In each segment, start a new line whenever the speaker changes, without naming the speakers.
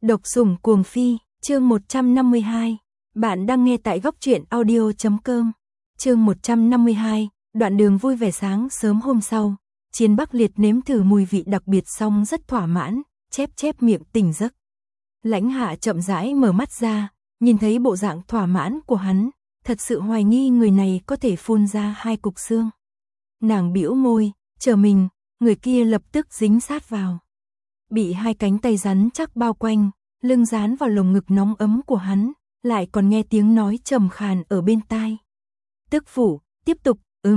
Độc sủng cuồng phi, chương 152. Bạn đang nghe tại góc truyện audio.com. Chương 152, đoạn đường vui vẻ. Sáng sớm hôm sau, Chiến Bắc Liệt nếm thử mùi vị đặc biệt xong rất thỏa mãn, chép miệng tỉnh giấc. Lãnh Hạ chậm rãi mở mắt ra, nhìn thấy bộ dạng thỏa mãn của hắn, thật sự hoài nghi người này có thể phun ra 2 cục xương. Nàng bĩu môi, chờ mình, người kia lập tức dính sát vào. Bị 2 cánh tay rắn chắc bao quanh, lưng dán vào lồng ngực nóng ấm của hắn, lại còn nghe tiếng nói trầm khàn ở bên tai. Tức phụ, tiếp tục,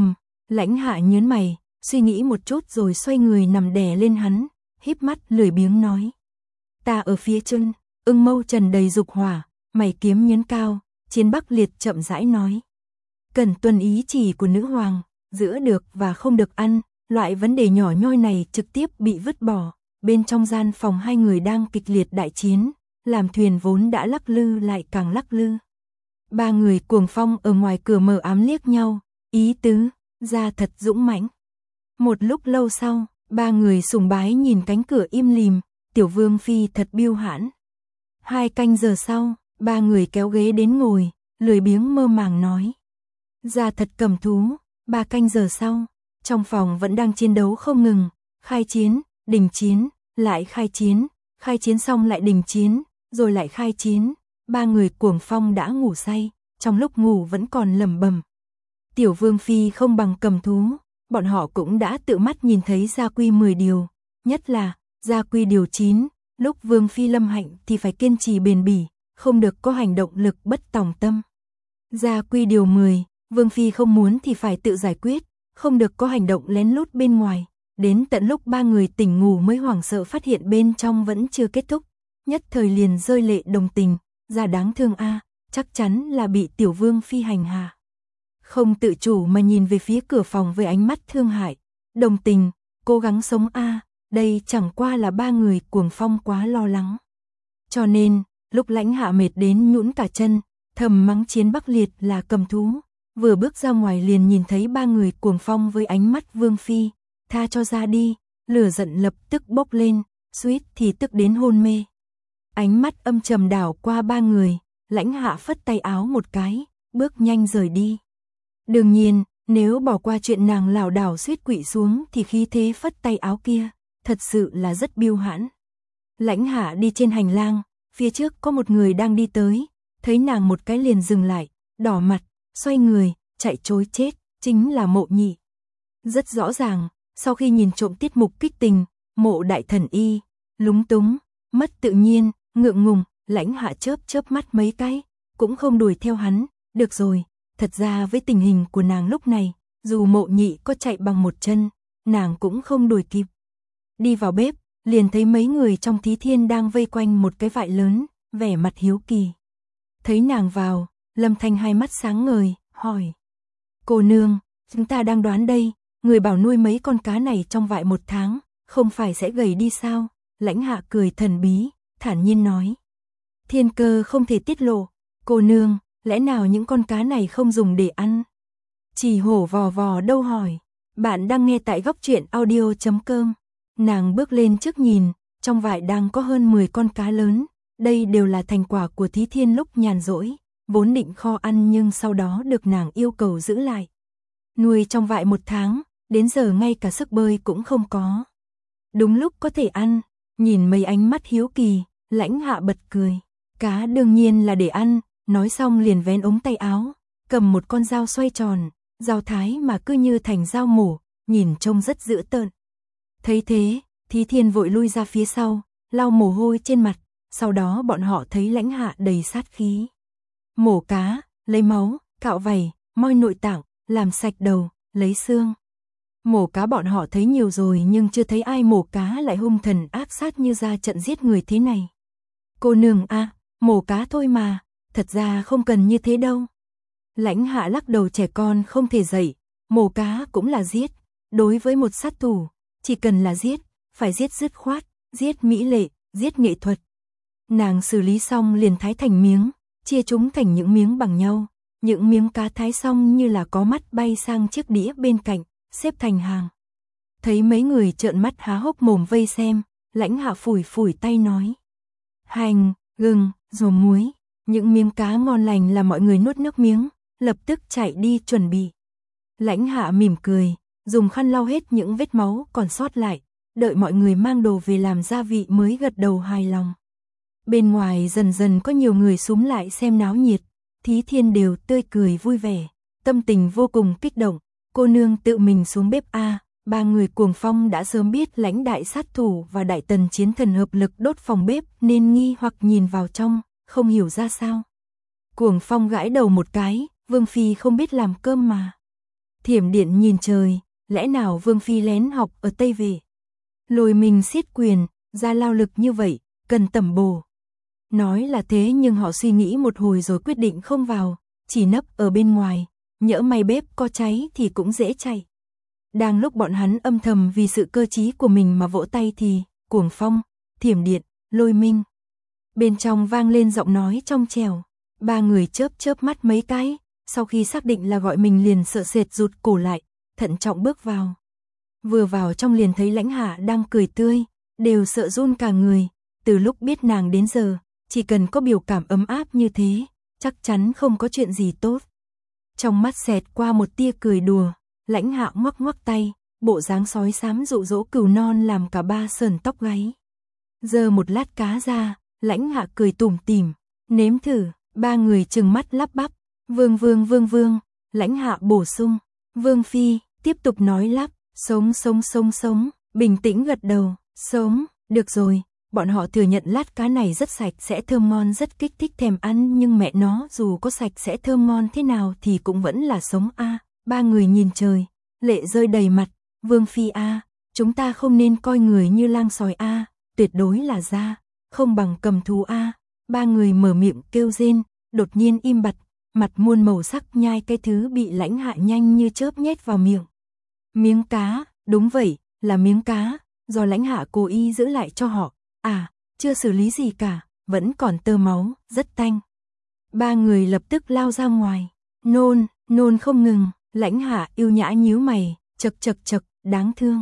Lãnh Hạ nhớn mày, suy nghĩ một chút rồi xoay người nằm đè lên hắn, híp mắt lười biếng nói. Ta ở phía chân, mâu trần đầy dục hỏa, mày kiếm nhấn cao, Chiến Bắc Liệt chậm rãi nói. Cần tuân ý chỉ của nữ hoàng, giữa được và không được ăn, loại vấn đề nhỏ nhoi này trực tiếp bị vứt bỏ. Bên trong gian phòng 2 người đang kịch liệt đại chiến, làm thuyền vốn đã lắc lư lại càng lắc lư. 3 người cuồng phong ở ngoài cửa mờ ám liếc nhau, ý tứ, ra thật dũng mãnh. Một lúc lâu sau, 3 người sùng bái nhìn cánh cửa im lìm, Tiểu Vương Phi thật biêu hãn. 2 canh giờ sau, 3 người kéo ghế đến ngồi, lười biếng mơ màng nói. Ra thật cầm thú. 3 canh giờ sau, trong phòng vẫn đang chiến đấu không ngừng, khai chiến, đình chiến, lại khai chiến xong lại đình chiến, rồi lại khai chiến. 3 người cuồng phong đã ngủ say, trong lúc ngủ vẫn còn lẩm bẩm. Tiểu Vương Phi không bằng cầm thú, bọn họ cũng đã tự mắt nhìn thấy gia quy 10 điều, nhất là gia quy điều 9, lúc Vương Phi lâm hạnh thì phải kiên trì bền bỉ, không được có hành động lực bất tòng tâm. Gia quy điều 10, Vương Phi không muốn thì phải tự giải quyết, không được có hành động lén lút bên ngoài. Đến tận lúc 3 người tỉnh ngủ mới hoảng sợ phát hiện bên trong vẫn chưa kết thúc, nhất thời liền rơi lệ đồng tình, ra đáng thương a, chắc chắn là bị Tiểu Vương Phi hành hạ. Không tự chủ mà nhìn về phía cửa phòng với ánh mắt thương hại, đồng tình, cố gắng sống a, đây chẳng qua là 3 người cuồng phong quá lo lắng. Cho nên, lúc Lãnh Hạ mệt đến nhũn cả chân, thầm mắng Chiến Bắc Liệt là cầm thú, vừa bước ra ngoài liền nhìn thấy 3 người cuồng phong với ánh mắt Vương Phi. Tha cho ra đi, lửa giận lập tức bốc lên, suýt thì tức đến hôn mê. Ánh mắt âm trầm đảo qua 3 người, Lãnh Hạ phất tay áo một cái, bước nhanh rời đi. Đương nhiên, nếu bỏ qua chuyện nàng lảo đảo suýt quỵ xuống thì khí thế phất tay áo kia, thật sự là rất biêu hãn. Lãnh Hạ đi trên hành lang, phía trước có một người đang đi tới, thấy nàng một cái liền dừng lại, đỏ mặt, xoay người, chạy trối chết, chính là Mộ Nhị. Rất rõ ràng, sau khi nhìn trộm tiết mục kích tình, Mộ đại thần y, lúng túng, mất tự nhiên, ngượng ngùng, Lãnh Hạ chớp mắt mấy cái, cũng không đuổi theo hắn, được rồi, thật ra với tình hình của nàng lúc này, dù Mộ Nhị có chạy bằng một chân, nàng cũng không đuổi kịp. Đi vào bếp, liền thấy mấy người trong Thí Thiên đang vây quanh một cái vại lớn, vẻ mặt hiếu kỳ. Thấy nàng vào, Lâm Thanh hai mắt sáng ngời, hỏi. Cô nương, chúng ta đang đoán đây, người bảo nuôi mấy con cá này trong vại 1 tháng, không phải sẽ gầy đi sao? Lãnh Hạ cười thần bí, thản nhiên nói. Thiên cơ không thể tiết lộ, cô nương, lẽ nào những con cá này không dùng để ăn? Chỉ hổ vò vò đâu hỏi. Bạn đang nghe tại góc truyện audio.com. Nàng bước lên trước nhìn, trong vại đang có hơn 10 con cá lớn, đây đều là thành quả của Thí Thiên lúc nhàn rỗi, vốn định kho ăn nhưng sau đó được nàng yêu cầu giữ lại. Nuôi trong vại 1 tháng, đến giờ ngay cả sức bơi cũng không có. Đúng lúc có thể ăn, nhìn mấy ánh mắt hiếu kỳ, Lãnh Hạ bật cười. Cá đương nhiên là để ăn, nói xong liền vén ống tay áo, cầm một con dao xoay tròn, dao thái mà cứ như thành dao mổ, nhìn trông rất dữ tợn. Thấy thế, Thí Thiên vội lui ra phía sau, lau mồ hôi trên mặt, sau đó bọn họ thấy Lãnh Hạ đầy sát khí. Mổ cá, lấy máu, cạo vảy, moi nội tạng, làm sạch đầu, lấy xương. Mổ cá bọn họ thấy nhiều rồi nhưng chưa thấy ai mổ cá lại hung thần ác sát như ra trận giết người thế này. Cô nương a, mổ cá thôi mà, thật ra không cần như thế đâu. Lãnh Hạ lắc đầu, trẻ con không thể dạy, mổ cá cũng là giết. Đối với một sát thủ, chỉ cần là giết, phải giết dứt khoát, giết mỹ lệ, giết nghệ thuật. Nàng xử lý xong liền thái thành miếng, chia chúng thành những miếng bằng nhau. Những miếng cá thái xong như là có mắt bay sang chiếc đĩa bên cạnh, xếp thành hàng. Thấy mấy người trợn mắt há hốc mồm vây xem, Lãnh Hạ phủi tay nói. hành, gừng, dầu muối. Những miếng cá ngon lành làm mọi người nuốt nước miếng, lập tức chạy đi chuẩn bị. Lãnh Hạ mỉm cười, dùng khăn lau hết những vết máu còn sót lại, đợi mọi người mang đồ về làm gia vị mới gật đầu hài lòng. Bên ngoài dần dần có nhiều người xúm lại xem náo nhiệt, Thí Thiên đều tươi cười vui vẻ, tâm tình vô cùng kích động. Cô nương tự mình xuống bếp a. Ba người Cuồng Phong đã sớm biết Lãnh đại sát thủ và Đại Tần chiến thần hợp lực đốt phòng bếp nên nghi hoặc nhìn vào trong, không hiểu ra sao. Cuồng Phong gãi đầu một cái, Vương Phi không biết làm cơm mà. Thiểm Điện nhìn trời, lẽ nào Vương Phi lén học ở Tây về. Lôi mình siết quyền, ra lao lực như vậy, cần tẩm bổ. Nói là thế nhưng họ suy nghĩ một hồi rồi quyết định không vào, chỉ nấp ở bên ngoài, nhỡ may bếp có cháy thì cũng dễ chạy. Đang lúc bọn hắn âm thầm vì sự cơ trí của mình mà vỗ tay thì, Cuồng Phong, Thiểm Điện, Lôi Minh. Bên trong vang lên giọng nói trong trẻo, ba người chớp chớp mắt mấy cái, sau khi xác định là gọi mình liền sợ sệt rụt cổ lại, thận trọng bước vào. Vừa vào trong liền thấy Lãnh Hạ đang cười tươi, đều sợ run cả người, từ lúc biết nàng đến giờ, chỉ cần có biểu cảm ấm áp như thế, chắc chắn không có chuyện gì tốt. Trong mắt xẹt qua một tia cười đùa, Lãnh Hạ ngoắc ngoắc tay, bộ dáng sói xám dụ dỗ cừu non làm cả ba sờn tóc gáy. Giơ một lát cá ra, Lãnh Hạ cười tủm tỉm, nếm thử, ba người trừng mắt lắp bắp, vương, Lãnh Hạ bổ sung, Vương Phi, tiếp tục nói lắp, sống, bình tĩnh gật đầu, sống, được rồi, bọn họ thừa nhận lát cá này rất sạch sẽ thơm ngon rất kích thích thèm ăn nhưng mẹ nó dù có sạch sẽ thơm ngon thế nào thì cũng vẫn là sống a. Ba người nhìn trời, lệ rơi đầy mặt, Vương Phi a, chúng ta không nên coi người như lang sói a, tuyệt đối là da, không bằng cầm thú a. Ba người mở miệng kêu rên, đột nhiên im bặt, mặt muôn màu sắc nhai cái thứ bị Lãnh Hạ nhanh như chớp nhét vào miệng. Miếng cá, đúng vậy, là miếng cá, do Lãnh Hạ cố ý giữ lại cho họ, chưa xử lý gì cả, vẫn còn tơ máu, rất tanh. Ba người lập tức lao ra ngoài, nôn không ngừng, Lãnh Hạ yêu nhã nhíu mày, chật, đáng thương.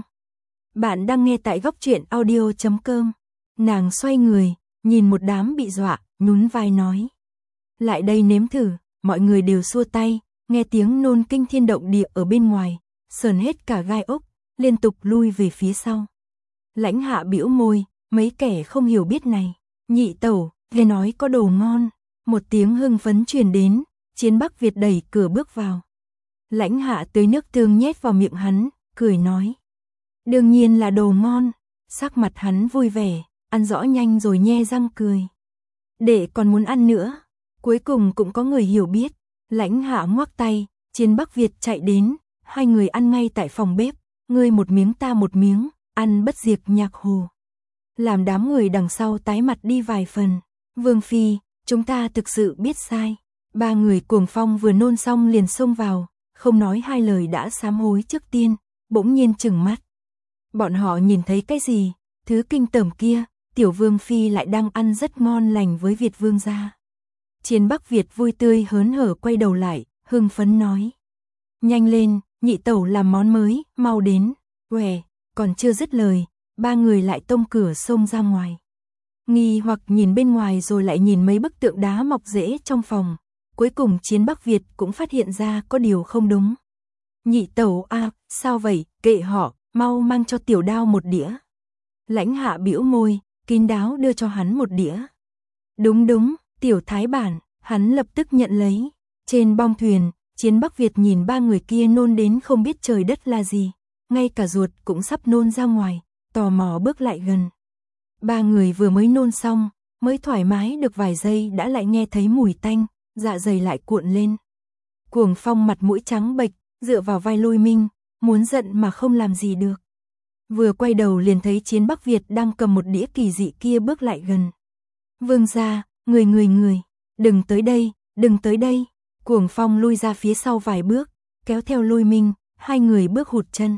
Bạn đang nghe tại góc truyện audio.com. Nàng xoay người, nhìn một đám bị dọa, nhún vai nói. Lại đây nếm thử, mọi người đều xua tay, nghe tiếng nôn kinh thiên động địa ở bên ngoài, sờn hết cả gai ốc, liên tục lui về phía sau. Lãnh Hạ bĩu môi, mấy kẻ không hiểu biết này, nhị tẩu, nghe nói có đồ ngon, một tiếng hưng phấn truyền đến, Chiến Bắc Việt đẩy cửa bước vào. Lãnh Hạ tưới nước tương nhét vào miệng hắn, cười nói. Đương nhiên là đồ ngon, sắc mặt hắn vui vẻ, ăn rõ nhanh rồi nhe răng cười. Để còn muốn ăn nữa, cuối cùng cũng có người hiểu biết, Lãnh Hạ ngoắc tay, Chiến Bắc Việt chạy đến, hai người ăn ngay tại phòng bếp, ngươi một miếng ta một miếng, ăn bất diệt nhạc hồ. Làm đám người đằng sau tái mặt đi vài phần, Vương Phi, chúng ta thực sự biết sai. Ba người Cuồng Phong vừa nôn xong liền xông vào, không nói hai lời đã sám hối trước tiên, bỗng nhiên trừng mắt. Bọn họ nhìn thấy cái gì, thứ kinh tởm kia, tiểu Vương Phi lại đang ăn rất ngon lành với Việt Vương gia. Chiến Bắc Việt vui tươi hớn hở quay đầu lại, hưng phấn nói. Nhanh lên, nhị tẩu làm món mới, mau đến, quẻ, còn chưa dứt lời, ba người lại tông cửa xông ra ngoài. Nghi hoặc nhìn bên ngoài rồi lại nhìn mấy bức tượng đá mọc rễ trong phòng, cuối cùng Chiến Bắc Việt cũng phát hiện ra có điều không đúng. Nhị tẩu sao vậy, kệ họ, mau mang cho tiểu đao một đĩa. Lãnh Hạ bĩu môi, kín đáo đưa cho hắn một đĩa. Đúng, tiểu thái bản, hắn lập tức nhận lấy. Trên bong thuyền, Chiến Bắc Việt nhìn ba người kia nôn đến không biết trời đất là gì, ngay cả ruột cũng sắp nôn ra ngoài, tò mò bước lại gần. Ba người vừa mới nôn xong, mới thoải mái được vài giây đã lại nghe thấy mùi tanh, dạ dày lại cuộn lên. Cuồng Phong mặt mũi trắng bệch, dựa vào vai Lôi Minh, muốn giận mà không làm gì được. Vừa quay đầu liền thấy Chiến Bắc Việt đang cầm một đĩa kỳ dị kia bước lại gần. Vương gia, người, đừng tới đây. Cuồng Phong lui ra phía sau vài bước, kéo theo Lôi Minh, hai người bước hụt chân.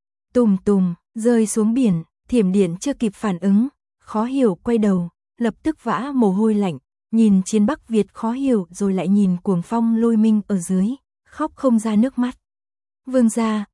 Tùm, rơi xuống biển, Thiểm Điện chưa kịp phản ứng, khó hiểu quay đầu, lập tức vã mồ hôi lạnh, nhìn Chiến Bắc Việt khó hiểu rồi lại nhìn Cuồng Phong Lôi Minh ở dưới, khóc không ra nước mắt. Vương gia,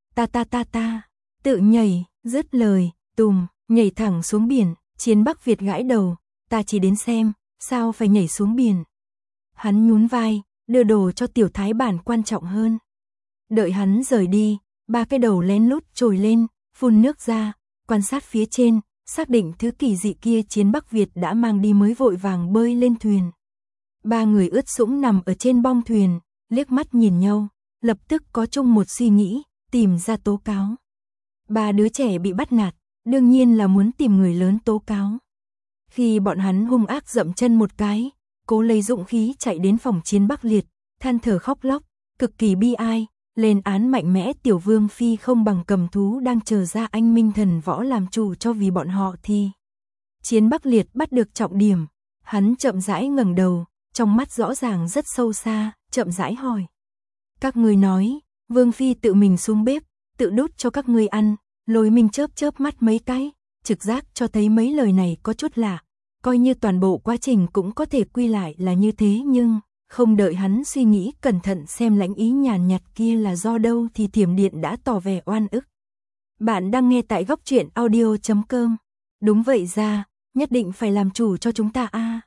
ta, tự nhảy, dứt lời, nhảy thẳng xuống biển, Chiến Bắc Việt gãi đầu, ta chỉ đến xem, sao phải nhảy xuống biển. Hắn nhún vai, đưa đồ cho tiểu thái bản quan trọng hơn. Đợi hắn rời đi, ba cái đầu lén lút trồi lên, phun nước ra, quan sát phía trên, xác định thứ kỳ dị kia Chiến Bắc Việt đã mang đi mới vội vàng bơi lên thuyền. Ba người ướt sũng nằm ở trên bong thuyền, liếc mắt nhìn nhau, lập tức có chung một suy nghĩ, tìm ra tố cáo. Ba đứa trẻ bị bắt nạt, đương nhiên là muốn tìm người lớn tố cáo. Khi bọn hắn hung ác dậm chân một cái, cố lấy dũng khí chạy đến phòng Chiến Bắc Liệt, than thở khóc lóc, cực kỳ bi ai, lên án mạnh mẽ tiểu vương phi không bằng cầm thú đang chờ ra anh minh thần võ làm chủ cho vì bọn họ thì. Chiến Bắc Liệt bắt được trọng điểm, hắn chậm rãi ngẩng đầu, trong mắt rõ ràng rất sâu xa, chậm rãi hỏi. Các ngươi nói, vương phi tự mình xuống bếp, tự đút cho các ngươi ăn, Lôi Minh chớp chớp mắt mấy cái, trực giác cho thấy mấy lời này có chút lạ, coi như toàn bộ quá trình cũng có thể quy lại là như thế nhưng, không đợi hắn suy nghĩ cẩn thận xem lãnh ý nhàn nhạt kia là do đâu thì Thiểm Điện đã tỏ vẻ oan ức. Bạn đang nghe tại góc truyện audio.com. Đúng vậy ra, nhất định phải làm chủ cho chúng ta a.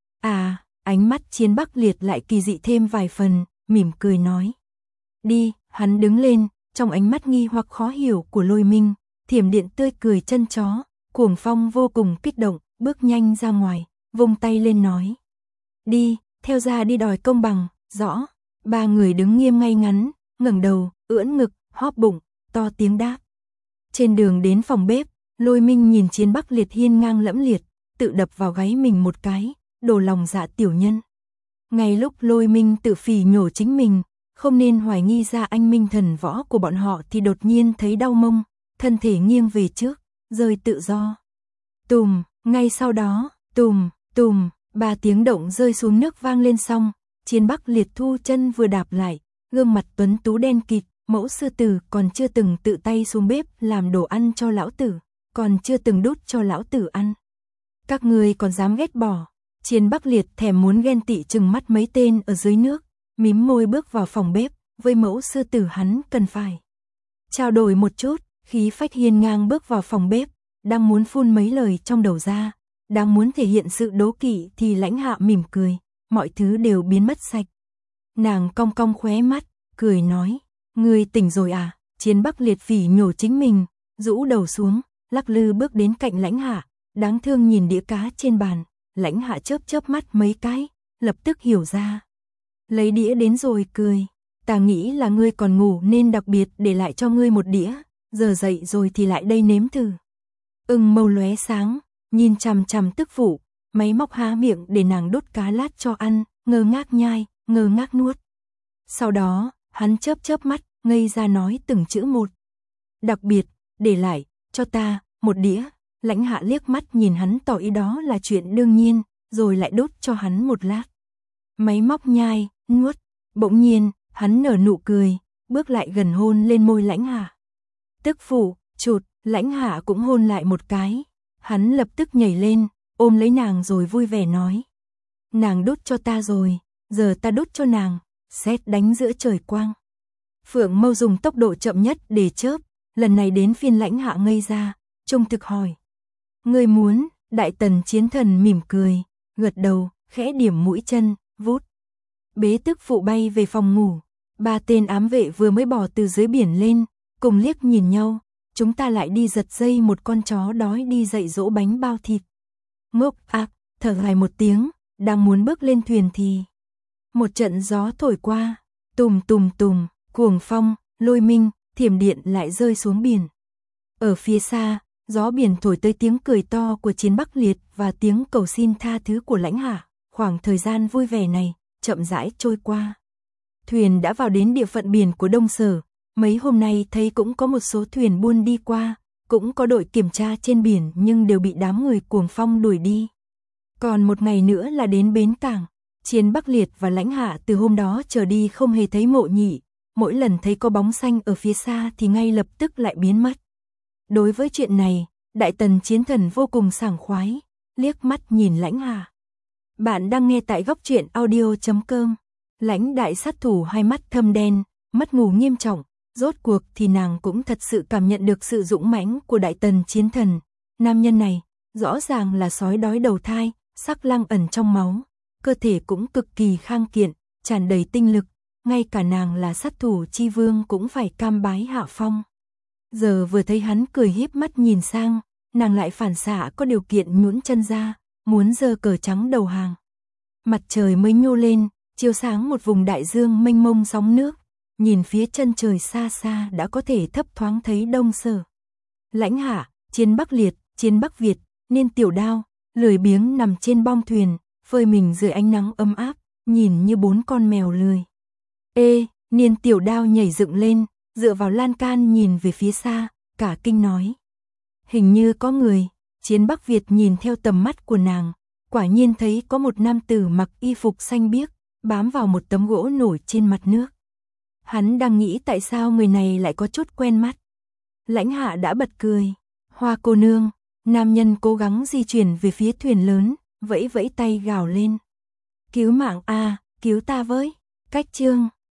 Ánh mắt Chiến Bắc Liệt lại kỳ dị thêm vài phần, mỉm cười nói. Đi, hắn đứng lên, trong ánh mắt nghi hoặc khó hiểu của Lôi Minh, Thiểm Điện tươi cười chân chó, Cuồng Phong vô cùng kích động, bước nhanh ra ngoài, vung tay lên nói. Đi, theo ra đi đòi công bằng, rõ. Ba người đứng nghiêm ngay ngắn, ngẩng đầu, ưỡn ngực, hóp bụng, to tiếng đáp. Trên đường đến phòng bếp, Lôi Minh nhìn Chiến Bắc Liệt hiên ngang lẫm liệt, tự đập vào gáy mình một cái, đổ lòng dạ tiểu nhân. Ngay lúc Lôi Minh tự phỉ nhổ chính mình, không nên hoài nghi ra anh minh thần võ của bọn họ thì đột nhiên thấy đau mông, thân thể nghiêng về trước, rơi tự do. Tùm, ngay sau đó, tùm, tùm, 3 tiếng động rơi xuống nước vang lên xong, Chiến Bắc Liệt thu chân vừa đạp lại, gương mặt tuấn tú đen kịt, mẫu sư tử còn chưa từng tự tay xuống bếp làm đồ ăn cho lão tử, còn chưa từng đút cho lão tử ăn. Các người còn dám ghét bỏ. Chiến Bắc Liệt thèm muốn ghen tị chừng mắt mấy tên ở dưới nước, mím môi bước vào phòng bếp, với mẫu sư tử hắn cần phải trao đổi một chút, khí phách hiên ngang bước vào phòng bếp, đang muốn phun mấy lời trong đầu ra, đang muốn thể hiện sự đố kỵ thì Lãnh Hạ mỉm cười, mọi thứ đều biến mất sạch. Nàng cong cong khóe mắt, cười nói, ngươi tỉnh rồi à? Chiến Bắc Liệt phỉ nhổ chính mình, rũ đầu xuống, lắc lư bước đến cạnh Lãnh Hạ, đáng thương nhìn đĩa cá trên bàn. Lãnh Hạ chớp chớp mắt mấy cái, lập tức hiểu ra. Lấy đĩa đến rồi cười, ta nghĩ là ngươi còn ngủ nên đặc biệt để lại cho ngươi một đĩa, giờ dậy rồi thì lại đây nếm thử. Mâu lóe sáng, nhìn chằm chằm tức phụ, máy móc há miệng để nàng đốt cá lát cho ăn, ngơ ngác nhai, ngơ ngác nuốt. Sau đó, hắn chớp chớp mắt, ngây ra nói từng chữ một. Đặc biệt, để lại, cho ta, một đĩa. Lãnh Hạ liếc mắt nhìn hắn tỏ ý đó là chuyện đương nhiên, rồi lại đốt cho hắn một lát. Máy móc nhai, nuốt, bỗng nhiên, hắn nở nụ cười, bước lại gần hôn lên môi Lãnh Hạ. Tức phụ, chụt, Lãnh Hạ cũng hôn lại một cái, hắn lập tức nhảy lên, ôm lấy nàng rồi vui vẻ nói. Nàng đốt cho ta rồi, giờ ta đốt cho nàng, sét đánh giữa trời quang. Phượng Mâu dùng tốc độ chậm nhất để chớp, lần này đến phiên Lãnh Hạ ngây ra, trung thực hỏi. Ngươi muốn, Đại Tần Chiến Thần mỉm cười, gật đầu, khẽ điểm mũi chân, vút. Bế tức phụ bay về phòng ngủ, 3 tên ám vệ vừa mới bò từ dưới biển lên, cùng liếc nhìn nhau, chúng ta lại đi giật dây một con chó đói đi dạy dỗ bánh bao thịt. Ngốc ác, thở dài một tiếng, đang muốn bước lên thuyền thì một trận gió thổi qua, tùm tùm tùm, Cuồng Phong, Lôi Minh, Thiểm Điện lại rơi xuống biển. Ở phía xa, gió biển thổi tới tiếng cười to của Chiến Bắc Liệt và tiếng cầu xin tha thứ của Lãnh Hạ. Khoảng thời gian vui vẻ này chậm rãi trôi qua. Thuyền đã vào đến địa phận biển của Đông Sở, mấy hôm nay thấy cũng có một số thuyền buôn đi qua, cũng có đội kiểm tra trên biển nhưng đều bị đám người Cuồng Phong đuổi đi. Còn một ngày nữa là đến bến cảng, Chiến Bắc Liệt và Lãnh Hạ từ hôm đó trở đi không hề thấy Mộ Nhị, mỗi lần thấy có bóng xanh ở phía xa thì ngay lập tức lại biến mất. Đối với chuyện này, Đại Tần Chiến Thần vô cùng sảng khoái, liếc mắt nhìn Lãnh Hạ. Bạn đang nghe tại góc truyện audio.com. Lãnh đại sát thủ hai mắt thâm đen, mất ngủ nghiêm trọng, rốt cuộc thì nàng cũng thật sự cảm nhận được sự dũng mãnh của Đại Tần Chiến Thần. Nam nhân này, rõ ràng là sói đói đầu thai, sắc lang ẩn trong máu, cơ thể cũng cực kỳ khang kiện, tràn đầy tinh lực, ngay cả nàng là sát thủ chi vương cũng phải cam bái hạ phong. Giờ vừa thấy hắn cười híp mắt nhìn sang, nàng lại phản xạ có điều kiện nhũn chân ra, muốn giơ cờ trắng đầu hàng. Mặt trời mới nhô lên, chiếu sáng một vùng đại dương mênh mông sóng nước, nhìn phía chân trời xa xa đã có thể thấp thoáng thấy Đông Sở. Lãnh Hạ, chiến Bắc Liệt, chiến Bắc Việt, Niên Tiểu Đao, lười biếng nằm trên bong thuyền, phơi mình dưới ánh nắng ấm áp, nhìn như 4 con mèo lười. Ê, Niên Tiểu Đao nhảy dựng lên, dựa vào lan can nhìn về phía xa, cả kinh nói. Hình như có người. Chiến Bắc Việt nhìn theo tầm mắt của nàng, quả nhiên thấy có một nam tử mặc y phục xanh biếc, bám vào một tấm gỗ nổi trên mặt nước. Hắn đang nghĩ tại sao người này lại có chút quen mắt. Lãnh Hạ đã bật cười. Hoa cô nương. Nam nhân cố gắng di chuyển về phía thuyền lớn, vẫy vẫy tay gào lên. Cứu mạng a, cứu ta với. Cách chương